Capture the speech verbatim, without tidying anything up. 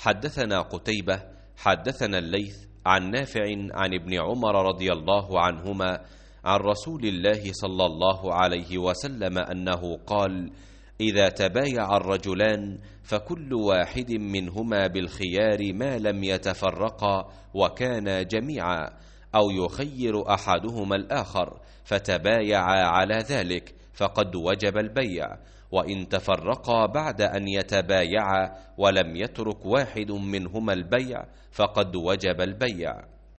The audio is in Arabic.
حدثنا قتيبة حدثنا الليث عن نافع عن ابن عمر رضي الله عنهما عن رسول الله صلى الله عليه وسلم أنه قال: إذا تبايع الرجلان فكل واحد منهما بالخيار ما لم يتفرقا وكانا جميعا، أو يخير أحدهما الآخر فتبايعا على ذلك فقد وجب البيع، وإن تفرقا بعد أن يتبايعا ولم يترك واحد منهما البيع فقد وجب البيع.